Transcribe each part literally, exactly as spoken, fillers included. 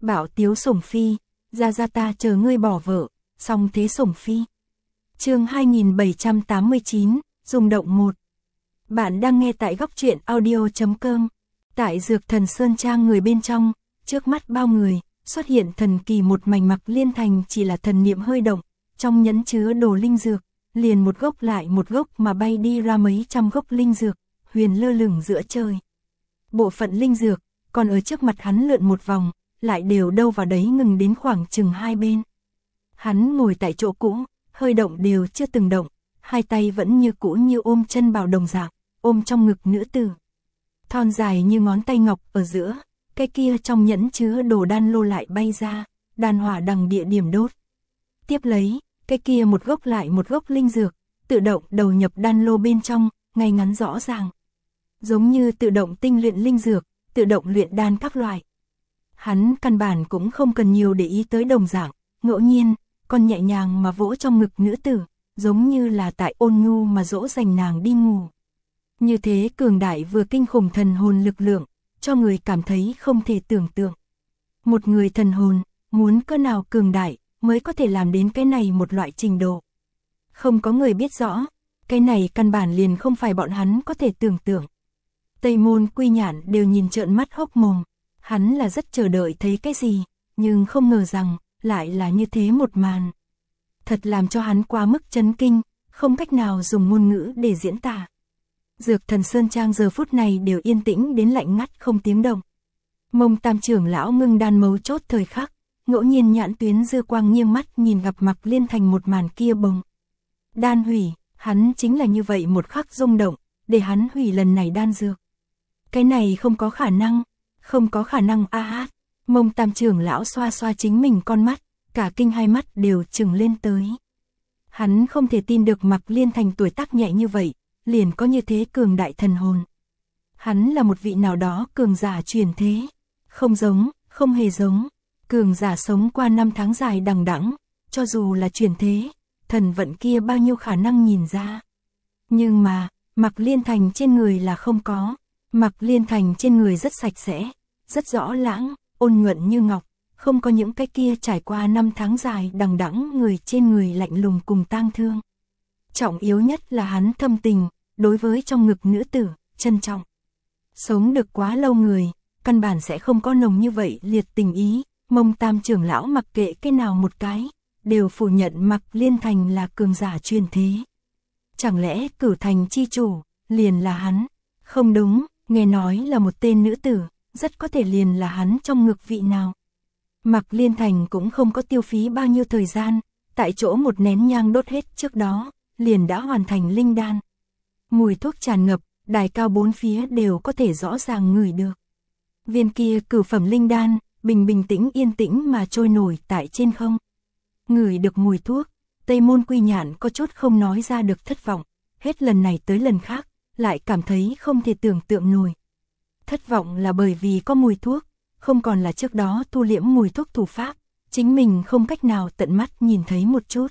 Bảo tiếu sủng phi, ra ra ta chờ ngươi bỏ vợ, song thế sủng phi. Chương hai nghìn bảy trăm tám mươi chín, rung động một. Bạn đang nghe tại góc truyện audio chấm com. Tại Dược Thần Sơn Trang người bên trong, trước mắt bao người, xuất hiện thần kỳ một mảnh Mặc Liên Thành chỉ là thần niệm hơi động, trong nhẫn chứa đồ linh dược, liền một gốc lại một gốc mà bay đi ra mấy trăm gốc linh dược, huyền lơ lửng giữa trời. Bộ phận linh dược, còn ở trước mặt hắn lượn một vòng, lại đều đâu vào đấy ngừng đến khoảng chừng hai bên. Hắn ngồi tại chỗ cũ, hơi động đều chưa từng động, hai tay vẫn như cũ như ôm chân bảo đồng dạng, ôm trong ngực nữ tử. Thon dài như ngón tay ngọc ở giữa, cái kia trong nhẫn chứa đồ đan lô lại bay ra, đan hỏa đằng địa điểm đốt. Tiếp lấy, cái kia một gốc lại một gốc linh dược, tự động đầu nhập đan lô bên trong, ngay ngắn rõ ràng. Giống như tự động tinh luyện linh dược, tự động luyện đan các loại. Hắn căn bản cũng không cần nhiều để ý tới đồng dạng, ngẫu nhiên, còn nhẹ nhàng mà vỗ trong ngực nữ tử, giống như là tại ôn nhu mà dỗ dành nàng đi ngủ. Như thế cường đại vừa kinh khủng thần hồn lực lượng, cho người cảm thấy không thể tưởng tượng. Một người thần hồn, muốn cỡ nào cường đại, mới có thể làm đến cái này một loại trình độ. Không có người biết rõ, cái này căn bản liền không phải bọn hắn có thể tưởng tượng. Tây Môn Quy Nhạn đều nhìn trợn mắt hốc mồm, hắn là rất chờ đợi thấy cái gì, nhưng không ngờ rằng, lại là như thế một màn. Thật làm cho hắn quá mức chấn kinh, không cách nào dùng ngôn ngữ để diễn tả. Dược Thần Sơn Trang giờ phút này đều yên tĩnh đến lạnh ngắt không tiếng động. Mông Tam trưởng lão ngưng đan mấu chốt thời khắc, ngẫu nhiên nhãn tuyến dư quang nghiêng mắt nhìn gặp Mặc Liên Thành một màn kia bồng. Đan hủy, hắn chính là như vậy một khắc rung động, để hắn hủy lần này đan dược. Cái này không có khả năng, không có khả năng a hát. Mông Tam trưởng lão xoa xoa chính mình con mắt, cả kinh hai mắt đều trừng lên tới. Hắn không thể tin được Mặc Liên Thành tuổi tác nhẹ như vậy, liền có như thế cường đại thần hồn. Hắn là một vị nào đó cường giả truyền thế, không giống, không hề giống. Cường giả sống qua năm tháng dài đằng đẵng, cho dù là truyền thế, thần vận kia bao nhiêu khả năng nhìn ra. Nhưng mà, Mặc Liên Thành trên người là không có. Mặc Liên Thành trên người rất sạch sẽ, rất rõ lãng, ôn nhuận như ngọc, không có những cái kia trải qua năm tháng dài đằng đẵng người trên người lạnh lùng cùng tang thương. Trọng yếu nhất là hắn thâm tình, đối với trong ngực nữ tử, trân trọng. Sống được quá lâu người, căn bản sẽ không có nồng như vậy liệt tình ý. Mông Tam trưởng lão mặc kệ cái nào một cái, đều phủ nhận Mặc Liên Thành là cường giả truyền thế. Chẳng lẽ Cửu Thành chi chủ, liền là hắn? Không đúng, nghe nói là một tên nữ tử, rất có thể liền là hắn trong ngực vị nào. Mặc Liên Thành cũng không có tiêu phí bao nhiêu thời gian, tại chỗ một nén nhang đốt hết trước đó, liền đã hoàn thành linh đan. Mùi thuốc tràn ngập, đài cao bốn phía đều có thể rõ ràng ngửi được. Viên kia cửu phẩm linh đan, bình bình tĩnh yên tĩnh mà trôi nổi tại trên không. Ngửi được mùi thuốc, Tây Môn Quy Nhạn có chút không nói ra được thất vọng, hết lần này tới lần khác, lại cảm thấy không thể tưởng tượng nổi. Thất vọng là bởi vì có mùi thuốc, không còn là trước đó thu liễm mùi thuốc thủ pháp, chính mình không cách nào tận mắt nhìn thấy một chút.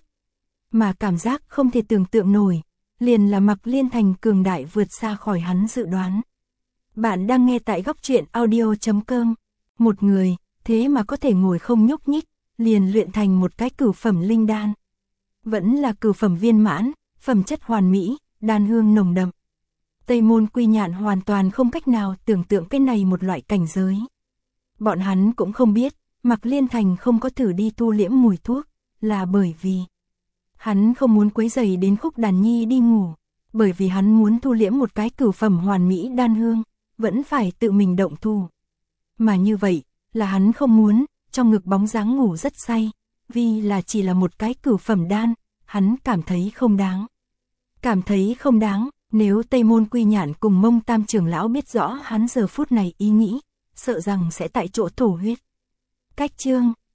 Mà cảm giác không thể tưởng tượng nổi, liền là Mặc Liên Thành cường đại vượt xa khỏi hắn dự đoán. Bạn đang nghe tại góc truyện audio chấm com. Một người, thế mà có thể ngồi không nhúc nhích, liền luyện thành một cái cửu phẩm linh đan. Vẫn là cửu phẩm viên mãn, phẩm chất hoàn mỹ, đan hương nồng đậm. Tây Môn Quy Nhạn hoàn toàn không cách nào tưởng tượng cái này một loại cảnh giới. Bọn hắn cũng không biết, Mặc Liên Thành không có thử đi tu liễm mùi thuốc, là bởi vì hắn không muốn quấy rầy đến Khúc Đàn Nhi đi ngủ, bởi vì hắn muốn thu liễm một cái cửu phẩm hoàn mỹ đan hương, vẫn phải tự mình động thủ. Mà như vậy, là hắn không muốn, trong ngực bóng dáng ngủ rất say, vì là chỉ là một cái cửu phẩm đan, hắn cảm thấy không đáng. Cảm thấy không đáng, nếu Tây Môn Quy Nhạn cùng Mông Tam trưởng lão biết rõ hắn giờ phút này ý nghĩ, sợ rằng sẽ tại chỗ thổ huyết. Cách chương